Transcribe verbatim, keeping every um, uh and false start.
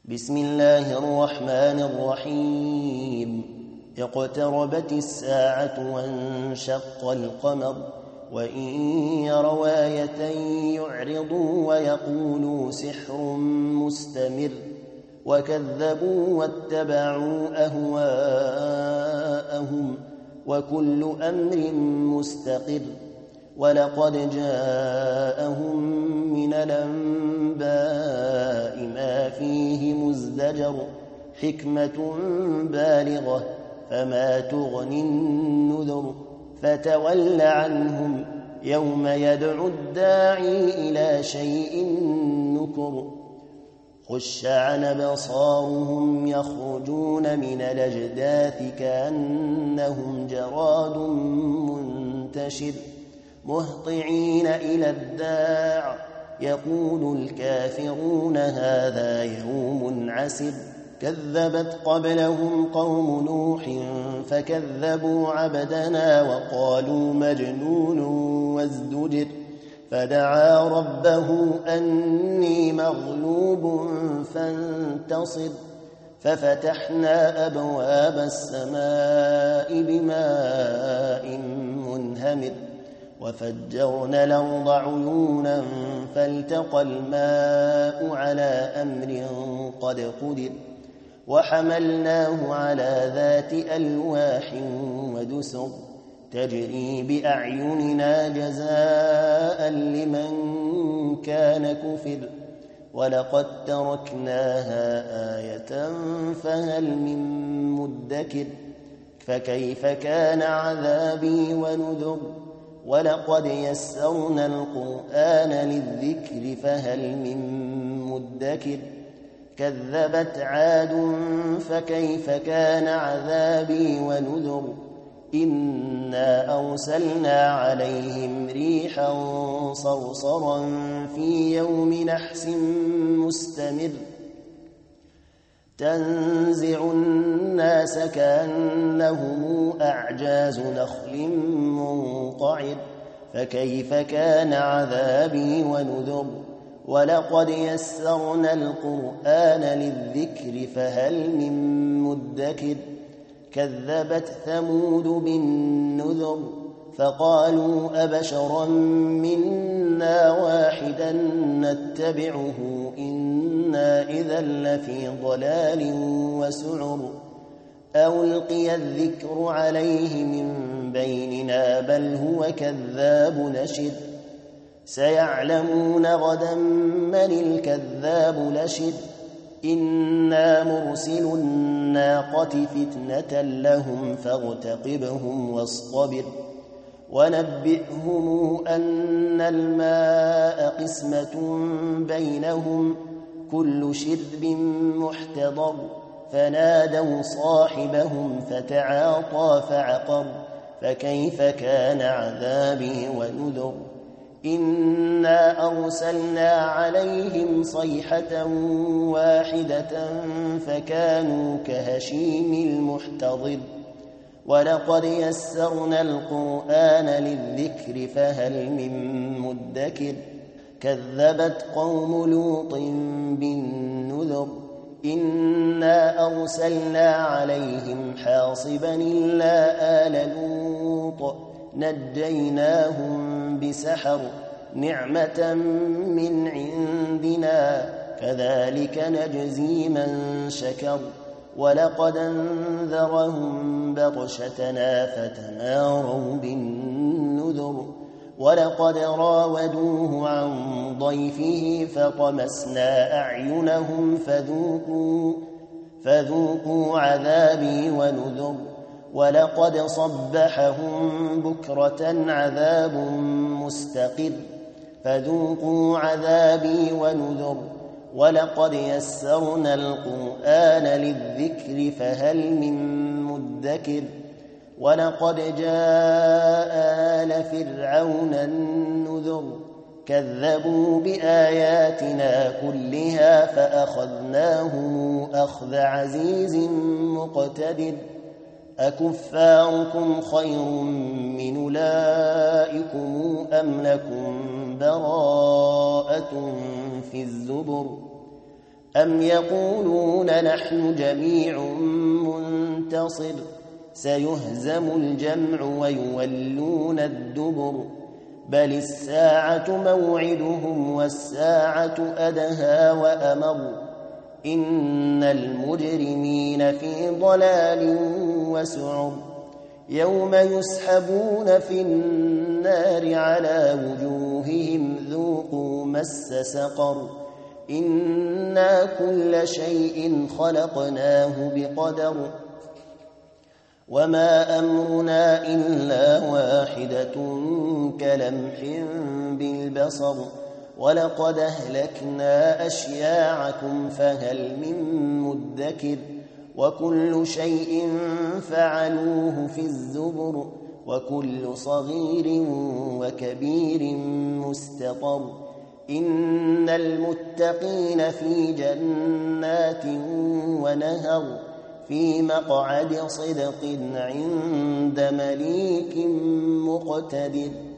بسم الله الرحمن الرحيم اقتربت الساعة وانشق القمر وإن يروا آية يعرضوا ويقولوا سحر مستمر وكذبوا واتبعوا أهواءهم وكل أمر مستقر ولقد جاءهم من الأنباء ما فيه مزدجر حكمة بالغة فما تغني النذر فتول عنهم يوم يدعو الداعي إلى شيء نكر خش عن أبصارهم يخرجون من الأجداث كأنهم جراد منتشر مهطعين إلى الداع يقول الكافرون هذا يوم عسر كذبت قبلهم قوم نوح فكذبوا عبدنا وقالوا مجنون وازدجر فدعا ربه أني مغلوب فانتصر ففتحنا أبواب السماء بماء منهمر وفجرنا الأرض عيونا فالتقى الماء على أمر قد قدر وحملناه على ذات ألواح ودسر تجري بأعيننا جزاء لمن كان كفر ولقد تركناها آية فهل من مدكر فكيف كان عذابي ونذر ولقد يسرنا القرآن للذكر فهل من مدكر كذبت عاد فكيف كان عذابي ونذر إنا أرسلنا عليهم ريحا صرصرا في يوم نحس مستمر تنزع الناس كأنهم أعجاز نخل منقعر فكيف كان عذابي ونذر ولقد يسرنا القرآن للذكر فهل من مدكر كذبت ثمود بالنذر فقالوا أبشرا منا واحدا نتبعه إنا إذا لفي ضلال وسعر ألقي الذكر عليه من بيننا بل هو كذاب نشر سيعلمون غدا من الكذاب نشر إنا مرسل الناقة فتنة لهم فارتقبهم واصطبر ونبئهم أن الماء قسمة بينهم كل شرب محتضر فنادوا صاحبهم فتعاطى فعقر فكيف كان عذابي ونذر إنا أرسلنا عليهم صيحة واحدة فكانوا كهشيم المحتضر ولقد يسرنا القرآن للذكر فهل من مدكر كذبت قوم لوط بالنذر إنا أرسلنا عليهم حاصبا إلا آل لوط نجيناهم بسحر نعمة من عندنا كذلك نجزي من شكر ولقد انذرهم بطشتنا فتماروا بالنذر ولقد راودوه عن ضيفه فطمسنا أعينهم فذوقوا, فذوقوا عذابي ونذر ولقد صبحهم بكرة عذاب مستقر فذوقوا عذابي ونذر ولقد يسرنا القرآن للذكر فهل من مدكر ولقد جاء آل فرعون النذر كذبوا بآياتنا كلها فأخذناهم أخذ عزيز مقتدر أكفاركم خير من أولئكم أم لكم براءة في الزبر أم يقولون نحن جميع منتصر سيهزم الجمع ويولون الدبر بل الساعة موعدهم والساعة أدهى وأمر إن المجرمين في ضلال وسعر يوم يسحبون في النار على وجوههم ذوقوا مس سقر إنا كل شيء خلقناه بقدر وما أمرنا إلا واحدة كلمح بالبصر ولقد أهلكنا أشياعكم فهل من مدكر وكل شيء فعلوه في الزبر وكل صغير وكبير مستطر إن المتقين في جنات ونهر في مقعد صدق عند مليك مقتدر